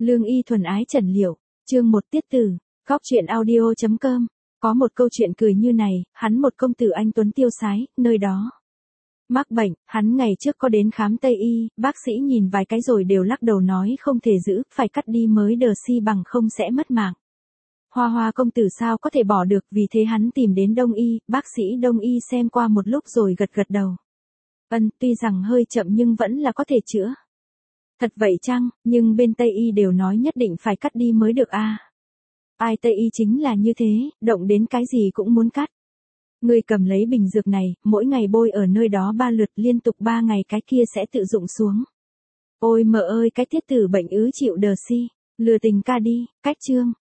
Lương y thuần ái trần liệu, chương 1 tiết tử, góc truyện audio.com. Có một câu chuyện cười như này, hắn một công tử anh tuấn tiêu sái, nơi đó mắc bệnh, hắn ngày trước có đến khám Tây y, bác sĩ nhìn vài cái rồi đều lắc đầu nói không thể giữ, phải cắt đi mới đờ si bằng không sẽ mất mạng. Hoa Hoa công tử sao có thể bỏ được, vì thế hắn tìm đến Đông y, bác sĩ Đông y xem qua một lúc rồi gật gật đầu. Tuy rằng hơi chậm nhưng vẫn là có thể chữa. Thật vậy chăng, nhưng bên Tây y đều nói nhất định phải cắt đi mới được à. Ai Tây y chính là như thế, động đến cái gì cũng muốn cắt. Người cầm lấy bình dược này, mỗi ngày bôi ở nơi đó 3 lượt liên tục 3 ngày cái kia sẽ tự dụng xuống. Ôi mợ ơi cái tiết tử bệnh ứ chịu đờ si, lừa tình ca đi, cách chương.